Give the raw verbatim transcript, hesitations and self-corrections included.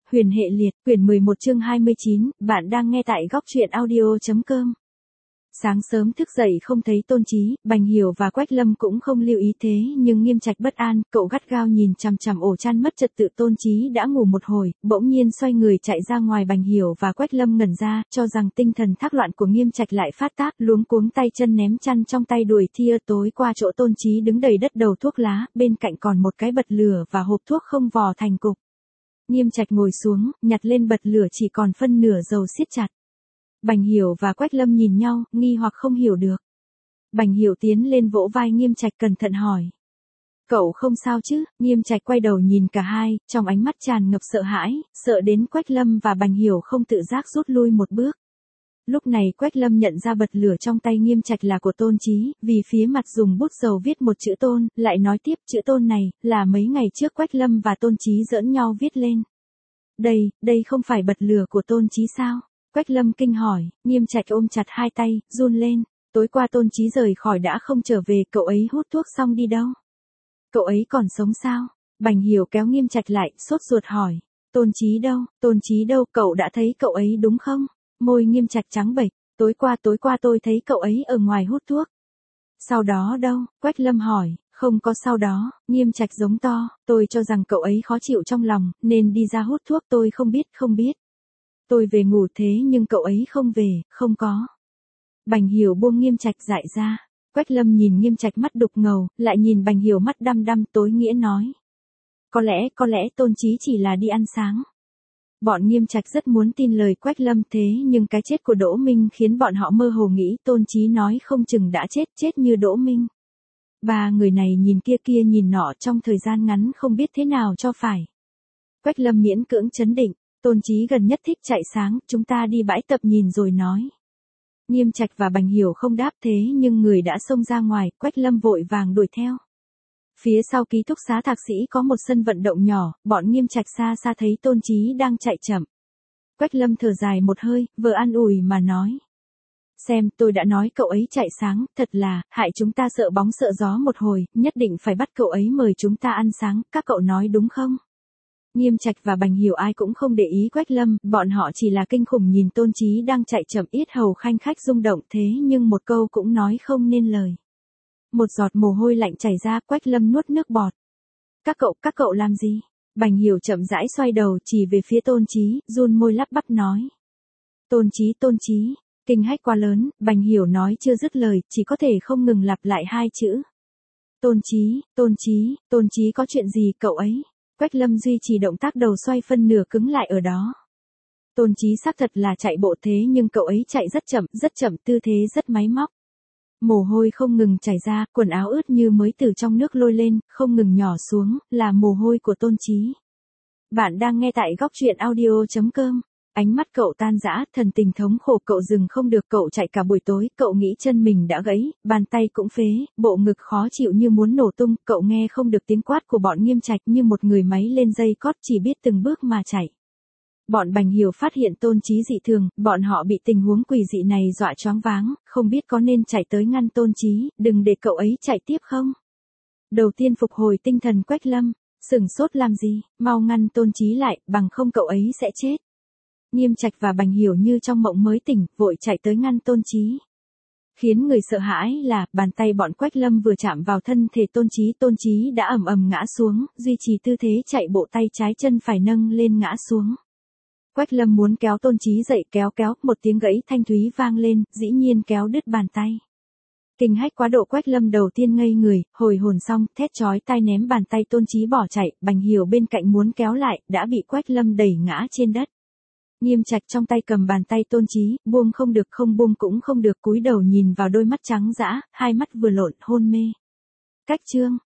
Huyền hệ liệt, quyển mười một chương hai mươi chín, bạn đang nghe tại góc truyện audio.com. Sáng sớm thức dậy không thấy Tôn Chí, Bành Hiểu và Quách Lâm cũng không lưu ý thế nhưng Nghiêm Trạch bất an, cậu gắt gao nhìn chằm chằm ổ chăn mất trật tự Tôn Chí đã ngủ một hồi, bỗng nhiên xoay người chạy ra ngoài. Bành Hiểu và Quách Lâm ngẩn ra, cho rằng tinh thần thác loạn của Nghiêm Trạch lại phát tác, luống cuống tay chân ném chăn trong tay đuổi thia. Tối qua chỗ Tôn Chí đứng đầy đất đầu thuốc lá, bên cạnh còn một cái bật lửa và hộp thuốc không vò thành cục. Nghiêm Trạch ngồi xuống, nhặt lên bật lửa chỉ còn phân nửa dầu siết chặt. Bành Hiểu và Quách Lâm nhìn nhau, nghi hoặc không hiểu được. Bành Hiểu tiến lên vỗ vai Nghiêm Trạch cẩn thận hỏi. Cậu không sao chứ? Nghiêm Trạch quay đầu nhìn cả hai, trong ánh mắt tràn ngập sợ hãi, sợ đến Quách Lâm và Bành Hiểu không tự giác rút lui một bước. Lúc này Quách Lâm nhận ra bật lửa trong tay Nghiêm Trạch là của Tôn Chí, vì phía mặt dùng bút dầu viết một chữ Tôn, lại nói tiếp chữ Tôn này, là mấy ngày trước Quách Lâm và Tôn Chí giỡn nhau viết lên. Đây, đây không phải bật lửa của Tôn Chí sao? Quách Lâm kinh hỏi, Nghiêm Trạch ôm chặt hai tay, run lên, tối qua Tôn Chí rời khỏi đã không trở về, cậu ấy hút thuốc xong đi đâu? Cậu ấy còn sống sao? Bành Hiểu kéo Nghiêm Trạch lại, sốt ruột hỏi, Tôn Chí đâu, Tôn Chí đâu, cậu đã thấy cậu ấy đúng không? Môi Nghiêm Trạch trắng bệch, tối qua tối qua tôi thấy cậu ấy ở ngoài hút thuốc. Sau đó đâu? Quách Lâm hỏi, không có sau đó. Nghiêm Trạch giống to, tôi cho rằng cậu ấy khó chịu trong lòng, nên đi ra hút thuốc, tôi không biết, không biết. Tôi về ngủ thế nhưng cậu ấy không về, không có. Bành Hiểu buông Nghiêm Trạch dại ra. Quách Lâm nhìn Nghiêm Trạch mắt đục ngầu, lại nhìn Bành Hiểu mắt đăm đăm, tối nghĩa nói. Có lẽ, có lẽ Tôn Chí chỉ là đi ăn sáng. Bọn Nghiêm Trạch rất muốn tin lời Quách Lâm thế nhưng cái chết của Đỗ Minh khiến bọn họ mơ hồ nghĩ Tôn Chí nói không chừng đã chết, chết như Đỗ Minh. Ba người này nhìn kia kia nhìn nọ trong thời gian ngắn không biết thế nào cho phải. Quách Lâm miễn cưỡng trấn định, Tôn Chí gần nhất thích chạy sáng, chúng ta đi bãi tập nhìn rồi nói. Nghiêm Trạch và Bành Hiểu không đáp thế nhưng người đã xông ra ngoài, Quách Lâm vội vàng đuổi theo. Phía sau ký túc xá thạc sĩ có một sân vận động nhỏ, bọn Nghiêm Trạch xa xa thấy Tôn Chí đang chạy chậm. Quách Lâm thở dài một hơi, vừa an ủi mà nói. Xem, tôi đã nói cậu ấy chạy sáng, thật là, hại chúng ta sợ bóng sợ gió một hồi, nhất định phải bắt cậu ấy mời chúng ta ăn sáng, các cậu nói đúng không? Nghiêm Trạch và Bành Hiểu ai cũng không để ý Quách Lâm, bọn họ chỉ là kinh khủng nhìn Tôn Chí đang chạy chậm yết hầu khanh khách rung động thế nhưng một câu cũng nói không nên lời. Một giọt mồ hôi lạnh chảy ra, Quách Lâm nuốt nước bọt. Các cậu, các cậu làm gì? Bành Hiểu chậm rãi xoay đầu chỉ về phía Tôn Chí, run môi lắp bắp nói. Tôn Chí, Tôn Chí, kinh hách quá lớn, Bành Hiểu nói chưa dứt lời, chỉ có thể không ngừng lặp lại hai chữ. Tôn Chí, Tôn Chí, Tôn Chí có chuyện gì cậu ấy? Quách Lâm duy trì động tác đầu xoay phân nửa cứng lại ở đó. Tôn Chí xác thật là chạy bộ thế nhưng cậu ấy chạy rất chậm, rất chậm, tư thế rất máy móc. Mồ hôi không ngừng chảy ra, quần áo ướt như mới từ trong nước lôi lên, không ngừng nhỏ xuống, là mồ hôi của Tôn Chí. Bạn đang nghe tại góc truyện audio.com. Ánh mắt cậu tan rã, thần tình thống khổ, cậu dừng không được, cậu chạy cả buổi tối, cậu nghĩ chân mình đã gãy, bàn tay cũng phế, bộ ngực khó chịu như muốn nổ tung, cậu nghe không được tiếng quát của bọn Nghiêm Trạch như một người máy lên dây cót chỉ biết từng bước mà chạy. Bọn Bành Hiểu phát hiện Tôn Chí dị thường, bọn họ bị tình huống quỷ dị này dọa choáng váng, không biết có nên chạy tới ngăn Tôn Chí, đừng để cậu ấy chạy tiếp không? Đầu tiên phục hồi tinh thần Quách Lâm, sửng sốt làm gì, mau ngăn Tôn Chí lại, bằng không cậu ấy sẽ chết. Nghiêm Trạch và Bành Hiểu như trong mộng mới tỉnh, vội chạy tới ngăn Tôn Chí. Khiến người sợ hãi là, bàn tay bọn Quách Lâm vừa chạm vào thân thể Tôn Chí, Tôn Chí đã ầm ầm ngã xuống, duy trì tư thế chạy bộ tay trái chân phải nâng lên ngã xuống. Quách Lâm muốn kéo Tôn Chí dậy, kéo kéo, một tiếng gãy thanh thúy vang lên, dĩ nhiên kéo đứt bàn tay. Kinh hách quá độ, Quách Lâm đầu tiên ngây người, hồi hồn xong, thét chói tai ném bàn tay Tôn Chí bỏ chạy, Bành Hiểu bên cạnh muốn kéo lại, đã bị Quách Lâm đẩy ngã trên đất. Nghiêm Trạch trong tay cầm bàn tay Tôn Chí, buông không được, không buông cũng không được, cúi đầu nhìn vào đôi mắt trắng dã, hai mắt vừa lộn, hôn mê. Cách chương,